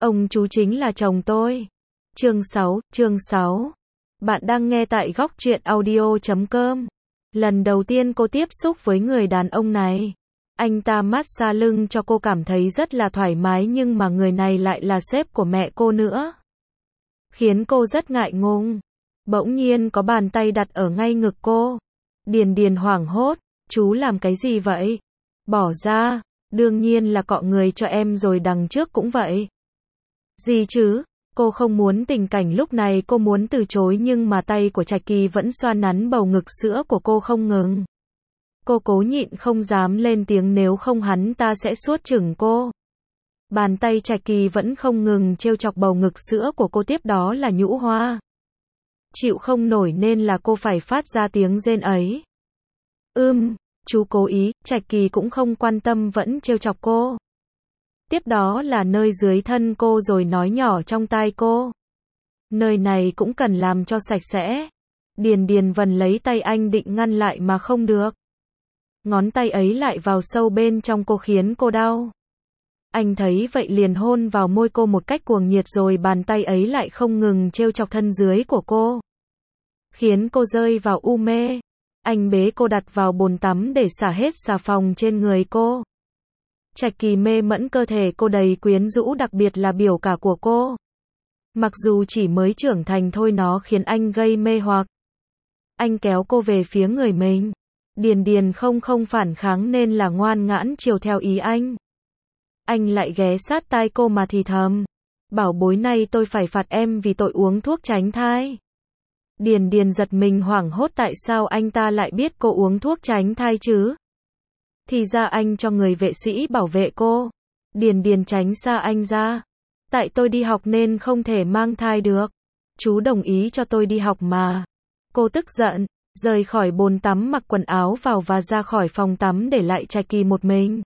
Ông chú chính là chồng tôi. Chương 6. Bạn đang nghe tại góc truyện audio.com. Lần đầu tiên cô tiếp xúc với người đàn ông này, anh ta massage lưng cho cô cảm thấy rất là thoải mái, nhưng mà người này lại là sếp của mẹ cô nữa, khiến cô rất ngại ngùng. Bỗng nhiên có bàn tay đặt ở ngay ngực cô. Điền Điền hoảng hốt, chú làm cái gì vậy? Bỏ ra, đương nhiên là cọ người cho em rồi, đằng trước cũng vậy. Gì chứ? Cô không muốn tình cảnh lúc này, cô muốn từ chối nhưng mà tay của Trạch Kỳ vẫn xoa nắn bầu ngực sữa của cô không ngừng. Cô cố nhịn không dám lên tiếng, nếu không hắn ta sẽ suốt chừng cô. Bàn tay Trạch Kỳ vẫn không ngừng trêu chọc bầu ngực sữa của cô, tiếp đó là nhũ hoa. Chịu không nổi nên là cô phải phát ra tiếng rên ấy. Chú cố ý. Trạch Kỳ cũng không quan tâm, vẫn trêu chọc cô. Tiếp đó là nơi dưới thân cô rồi nói nhỏ trong tai cô. Nơi này cũng cần làm cho sạch sẽ. Điền Điền vần lấy tay anh định ngăn lại mà không được. Ngón tay ấy lại vào sâu bên trong cô khiến cô đau. Anh thấy vậy liền hôn vào môi cô một cách cuồng nhiệt, rồi bàn tay ấy lại không ngừng trêu chọc thân dưới của cô, khiến cô rơi vào u mê. Anh bế cô đặt vào bồn tắm để xả hết xà phòng trên người cô. Trạch Kỳ mê mẫn cơ thể cô đầy quyến rũ, đặc biệt là biểu cảm của cô. Mặc dù chỉ mới trưởng thành thôi, nó khiến anh gây mê hoặc. Anh kéo cô về phía người mình. Điền Điền không phản kháng nên là ngoan ngoãn chiều theo ý anh. Anh lại ghé sát tai cô mà thì thầm. Bảo bối, này tôi phải phạt em vì tội uống thuốc tránh thai. Điền Điền giật mình hoảng hốt, tại sao anh ta lại biết cô uống thuốc tránh thai chứ? Thì ra anh cho người vệ sĩ bảo vệ cô. Điền Điền tránh xa anh ra. Tại tôi đi học nên không thể mang thai được. Chú đồng ý cho tôi đi học mà. Cô tức giận, rời khỏi bồn tắm, mặc quần áo vào và ra khỏi phòng tắm, để lại Trạch Kỳ một mình.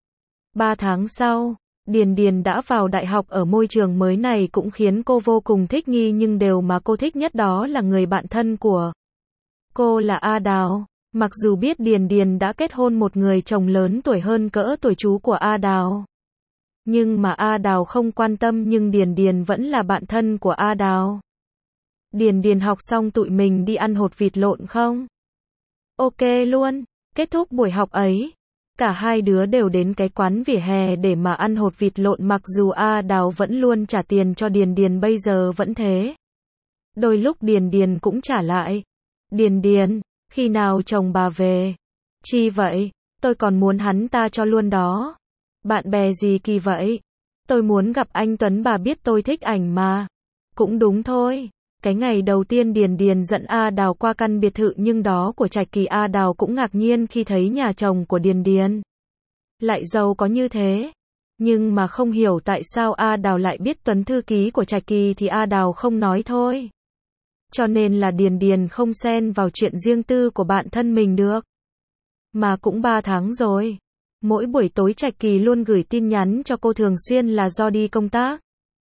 3 tháng sau, Điền Điền đã vào đại học. Ở môi trường mới này cũng khiến cô vô cùng thích nghi, nhưng điều mà cô thích nhất đó là người bạn thân của cô là A Đào. Mặc dù biết Điền Điền đã kết hôn một người chồng lớn tuổi hơn cỡ tuổi chú của A Đào, nhưng mà A Đào không quan tâm, nhưng Điền Điền vẫn là bạn thân của A Đào. Điền Điền học xong tụi mình đi ăn hột vịt lộn không? Ok luôn. Kết thúc buổi học ấy, cả hai đứa đều đến cái quán vỉa hè để mà ăn hột vịt lộn. Mặc dù A Đào vẫn luôn trả tiền cho Điền Điền, bây giờ vẫn thế. Đôi lúc Điền Điền cũng trả lại. Điền Điền, khi nào chồng bà về? Chi vậy? Tôi còn muốn hắn ta cho luôn đó. Bạn bè gì kỳ vậy? Tôi muốn gặp anh Tuấn, bà biết tôi thích ảnh mà. Cũng đúng thôi. Cái ngày đầu tiên Điền Điền dẫn A Đào qua căn biệt thự nhưng đó của Trạch Kỳ, A Đào cũng ngạc nhiên khi thấy nhà chồng của Điền Điền lại giàu có như thế. Nhưng mà không hiểu tại sao A Đào lại biết Tuấn thư ký của Trạch Kỳ thì A Đào không nói thôi. Cho nên là Điền Điền không xen vào chuyện riêng tư của bạn thân mình được. Mà cũng 3 tháng rồi. Mỗi buổi tối Trạch Kỳ luôn gửi tin nhắn cho cô, thường xuyên là do đi công tác.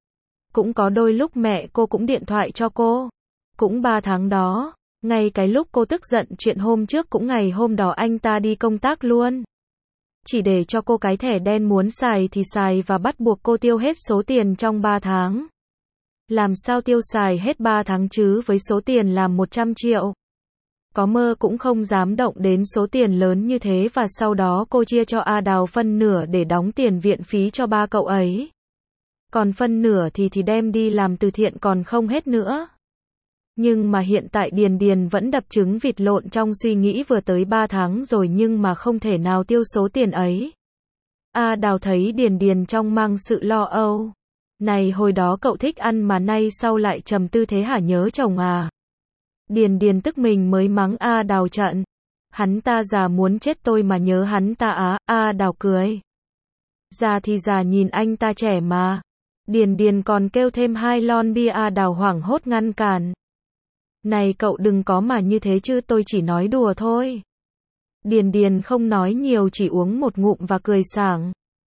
Cũng có đôi lúc mẹ cô cũng điện thoại cho cô. Cũng 3 tháng đó, ngay cái lúc cô tức giận chuyện hôm trước, cũng ngày hôm đó anh ta đi công tác luôn. Chỉ để cho cô cái thẻ đen, muốn xài thì xài và bắt buộc cô tiêu hết số tiền trong 3 tháng. Làm sao tiêu xài hết 3 tháng chứ, với số tiền là 100 triệu. Có mơ cũng không dám động đến số tiền lớn như thế, và sau đó cô chia cho A Đào phân nửa để đóng tiền viện phí cho ba cậu ấy. Còn phân nửa thì đem đi làm từ thiện còn không hết nữa. Nhưng mà hiện tại Điền Điền vẫn đập trứng vịt lộn trong suy nghĩ, vừa tới 3 tháng rồi nhưng mà không thể nào tiêu số tiền ấy. A Đào thấy Điền Điền trong mang sự lo âu. Này, hồi đó cậu thích ăn mà nay sau lại trầm tư thế hả, nhớ chồng à? Điền Điền tức mình mới mắng A Đào trận. Hắn ta già muốn chết tôi mà nhớ hắn ta á. A Đào cười. Già thì già, nhìn anh ta trẻ mà. Điền Điền còn kêu thêm 2 lon bia. A Đào hoảng hốt ngăn cản. Này cậu đừng có mà như thế chứ, tôi chỉ nói đùa thôi. Điền Điền không nói nhiều, chỉ uống một ngụm và cười sảng.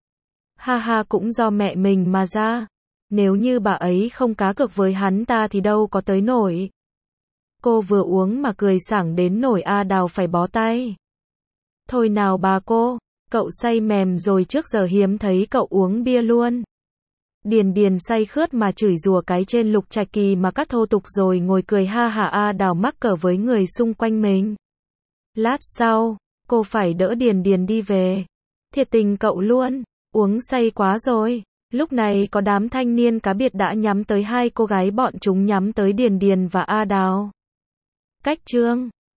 Ha ha, cũng do mẹ mình mà ra. Nếu như bà ấy không cá cược với hắn ta thì đâu có tới nổi. Cô vừa uống mà cười sảng đến nổi A Đào phải bó tay. Thôi nào bà cô, cậu say mềm rồi, trước giờ hiếm thấy cậu uống bia luôn. Điền Điền say khướt mà chửi rủa cái trên Lục Trạch Kỳ mà các thô tục rồi ngồi cười ha hả A Đào mắc cỡ với người xung quanh mình. Lát sau, cô phải đỡ Điền Điền đi về. Thiệt tình cậu luôn, uống say quá rồi. Lúc này có đám thanh niên cá biệt đã nhắm tới hai cô gái, bọn chúng nhắm tới Điền Điền và A Đào. Cách Trương